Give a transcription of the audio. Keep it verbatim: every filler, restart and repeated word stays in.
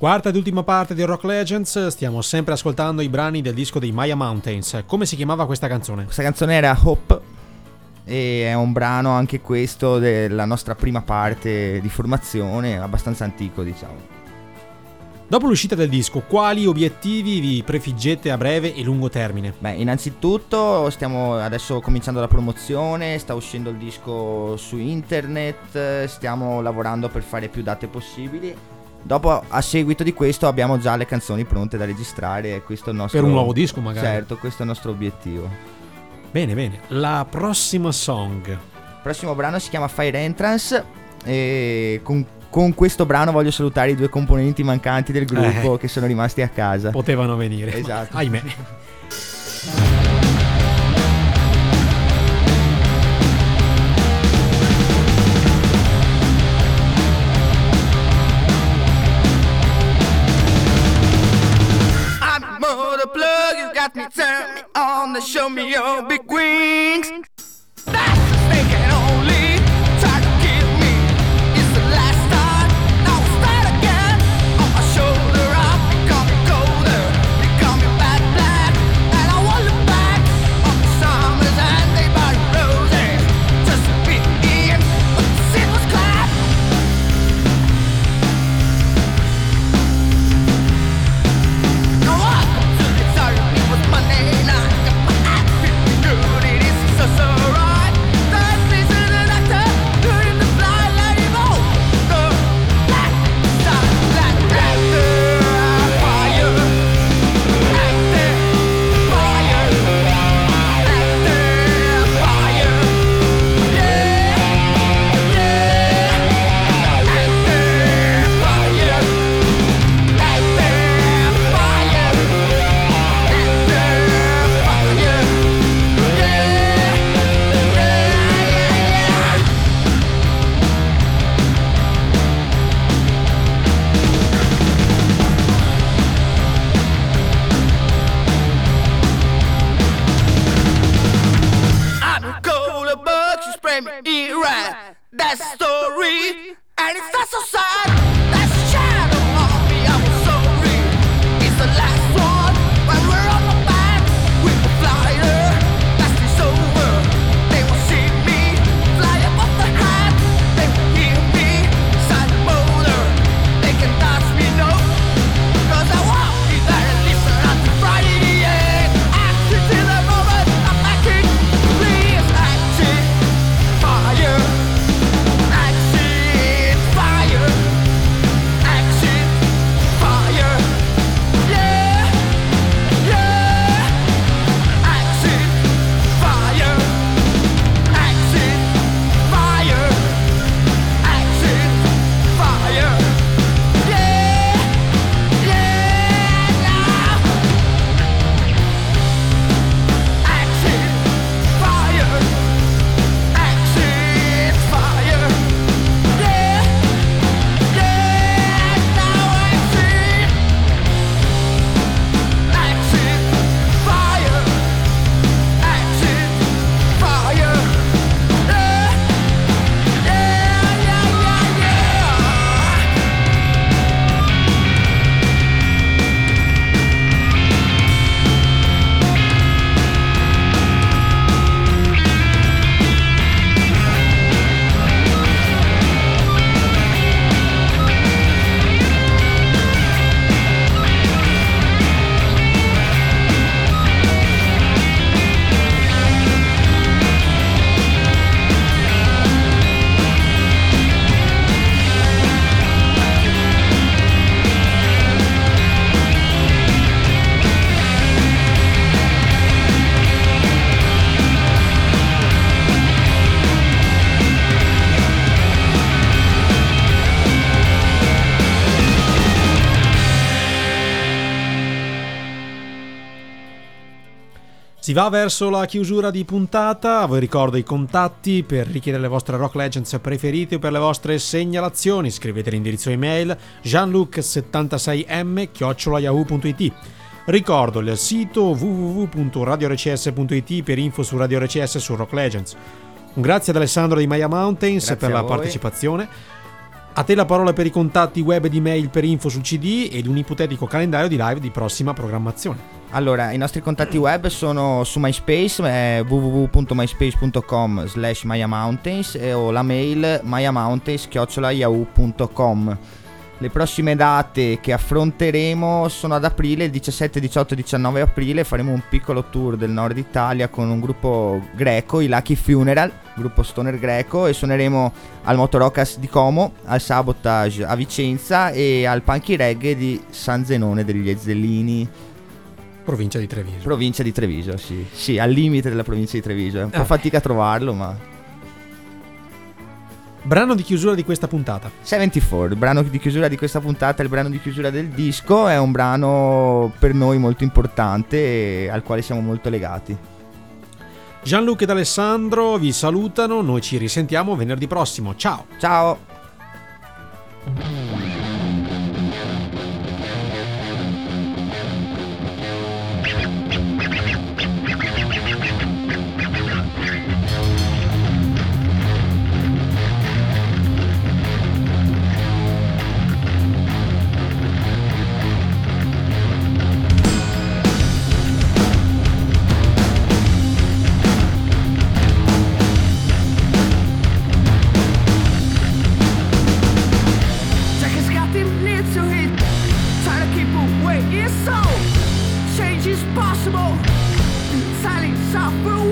Quarta ed ultima parte di Rock Legends, stiamo sempre ascoltando i brani del disco dei Maya Mountains. Come si chiamava questa canzone? Questa canzone era Hope e è un brano anche questo della nostra prima parte di formazione, abbastanza antico, diciamo. Dopo l'uscita del disco, quali obiettivi vi prefiggete a breve e lungo termine? Beh, innanzitutto stiamo adesso cominciando la promozione, sta uscendo il disco su internet, stiamo lavorando per fare più date possibili. Dopo, a seguito di questo, abbiamo già le canzoni pronte da registrare. Questo è il nostro... Per un nuovo disco, magari. Certo, questo è il nostro obiettivo. Bene, bene. La prossima song. Il prossimo brano si chiama Fire Entrance e con, con questo brano voglio salutare i due componenti mancanti del gruppo eh, che sono rimasti a casa. Potevano venire. Esatto. Ahimè. Got me, turn me on, show me your big wings. That's the snake and only try to kill me. It's the last time, now we'll start again. On my shoulder, I'm becoming colder, becoming bad black. And I won't look back on the summers and they body roses. Just to be in, but the sin was clapped. Now welcome to the sorry. Monday night, got my ass feeling good. It is so so right. That place in the doctor, good in the fly, let it go. Go, black, stop, black, black, fire, actor, fire, actor, fire, yeah, yeah, actor, fire, actor, fire. That story, and it's not so sad. That shadow on me, I'm sorry. It's the last one when we're on the back. We will fly her, last is over. They will see me fly above the hat. They will hear me side the motor. They can touch me, no, cause I won't be there and listen until Friday the end. Action till the moment I'm acting. Please action, fire. Si va verso la chiusura di puntata. A voi ricordo i contatti per richiedere le vostre Rock Legends preferite o per le vostre segnalazioni. Scrivete l'indirizzo email jeanluc settantasei m chiocciola yahoo punto it. Ricordo il sito w w w punto radio r c s punto it per info su Radio R C S e su Rock Legends. Un grazie ad Alessandro di Maya Mountains Grazie per la voi. partecipazione. A te la parola per i contatti web ed email per info sul C D ed un ipotetico calendario di live di prossima programmazione. Allora, i nostri contatti web sono su MySpace, eh, w w w punto myspace punto com slash maya mountains e o la mail mayamountains chiocciola yahoo punto com. Le prossime date che affronteremo sono ad aprile, il diciassette, diciotto e diciannove aprile. Faremo un piccolo tour del nord Italia con un gruppo greco, i Lucky Funeral, gruppo stoner greco, e suoneremo al Motorocas di Como, al Sabotage a Vicenza e al Punky Reggae di San Zenone degli Ezzellini, Provincia di Treviso. provincia di Treviso, sì. Sì, al limite della provincia di Treviso. È un po' Ah. fatica a trovarlo, ma... Brano di chiusura di questa puntata. settantaquattro, il brano di chiusura di questa puntata, il brano di chiusura del disco, è un brano per noi molto importante e al quale siamo molto legati. Jean-Luc ed Alessandro vi salutano, noi ci risentiamo venerdì prossimo. Ciao! Ciao! Change is possible. Silence, soft